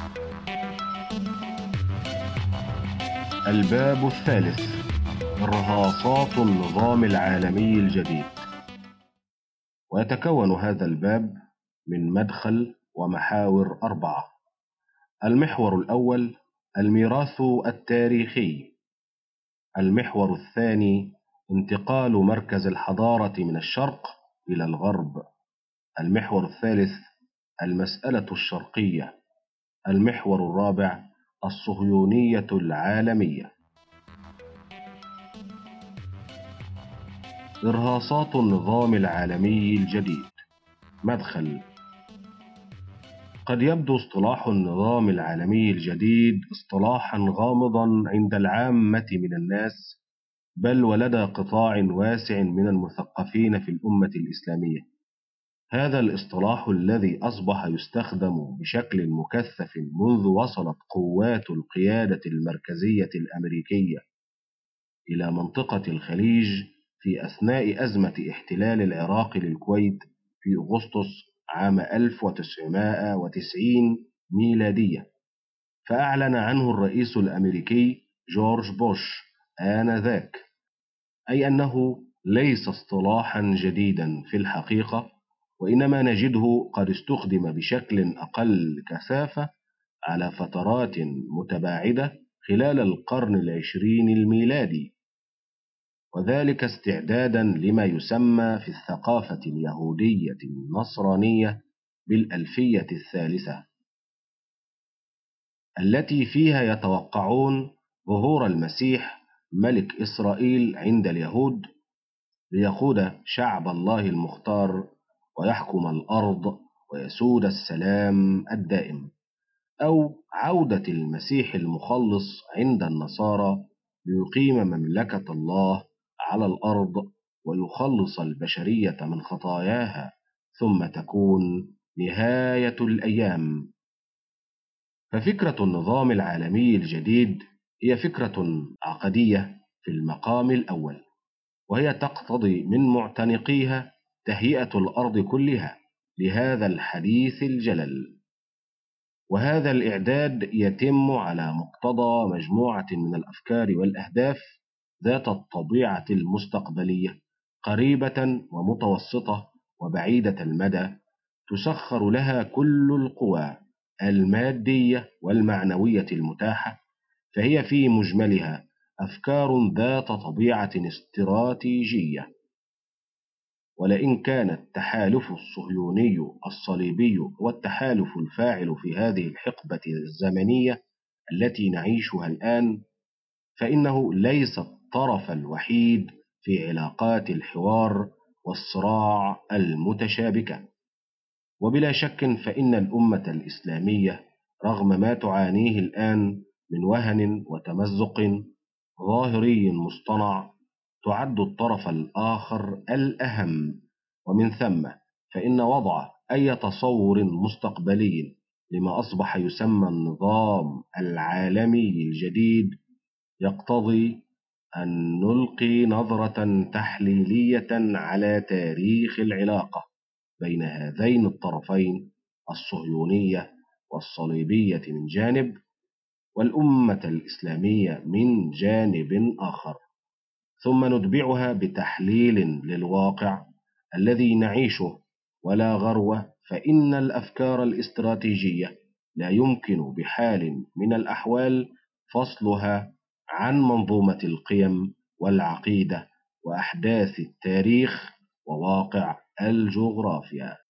الباب الثالث: إرهاصات النظام العالمي الجديد. ويتكون هذا الباب من مدخل ومحاور أربعة. المحور الأول: الميراث التاريخي. المحور الثاني: انتقال مركز الحضارة من الشرق إلى الغرب. المحور الثالث: المسألة الشرقية. المحور الرابع: الصهيونية العالمية. إرهاصات النظام العالمي الجديد. مدخل: قد يبدو اصطلاح النظام العالمي الجديد اصطلاحا غامضا عند العامة من الناس، بل ولدى قطاع واسع من المثقفين في الأمة الإسلامية. هذا الاصطلاح الذي أصبح يستخدم بشكل مكثف منذ وصلت قوات القيادة المركزية الأمريكية إلى منطقة الخليج في أثناء أزمة احتلال العراق للكويت في أغسطس عام 1990 ميلادية، فأعلن عنه الرئيس الأمريكي جورج بوش آنذاك، أي أنه ليس اصطلاحا جديدا في الحقيقة، وإنما نجده قد استخدم بشكل أقل كثافة على فترات متباعدة خلال القرن العشرين الميلادي، وذلك استعدادا لما يسمى في الثقافة اليهودية النصرانية بالألفية الثالثة، التي فيها يتوقعون ظهور المسيح ملك إسرائيل عند اليهود ليقود شعب الله المختار ويحكم الأرض ويسود السلام الدائم، أو عودة المسيح المخلص عند النصارى ليقيم مملكة الله على الأرض ويخلص البشرية من خطاياها، ثم تكون نهاية الأيام. ففكرة النظام العالمي الجديد هي فكرة عقدية في المقام الأول، وهي تقتضي من معتنقيها تهيئة الأرض كلها لهذا الحديث الجلل، وهذا الإعداد يتم على مقتضى مجموعة من الأفكار والأهداف ذات الطبيعة المستقبلية، قريبة ومتوسطة وبعيدة المدى، تسخر لها كل القوى المادية والمعنوية المتاحة، فهي في مجملها أفكار ذات طبيعة استراتيجية. ولئن كان التحالف الصهيوني الصليبي هو التحالف الفاعل في هذه الحقبة الزمنية التي نعيشها الآن، فإنه ليس الطرف الوحيد في علاقات الحوار والصراع المتشابكة. وبلا شك فإن الأمة الإسلامية رغم ما تعانيه الآن من وهن وتمزق ظاهري مصطنع تعد الطرف الآخر الأهم، ومن ثم فإن وضع أي تصور مستقبلي لما أصبح يسمى النظام العالمي الجديد يقتضي أن نلقي نظرة تحليلية على تاريخ العلاقة بين هذين الطرفين، الصهيونية والصليبية من جانب، والأمة الإسلامية من جانب آخر، ثم نتبعها بتحليل للواقع الذي نعيشه، ولا غرو فإن الأفكار الاستراتيجية لا يمكن بحال من الأحوال فصلها عن منظومة القيم والعقيدة وأحداث التاريخ وواقع الجغرافيا.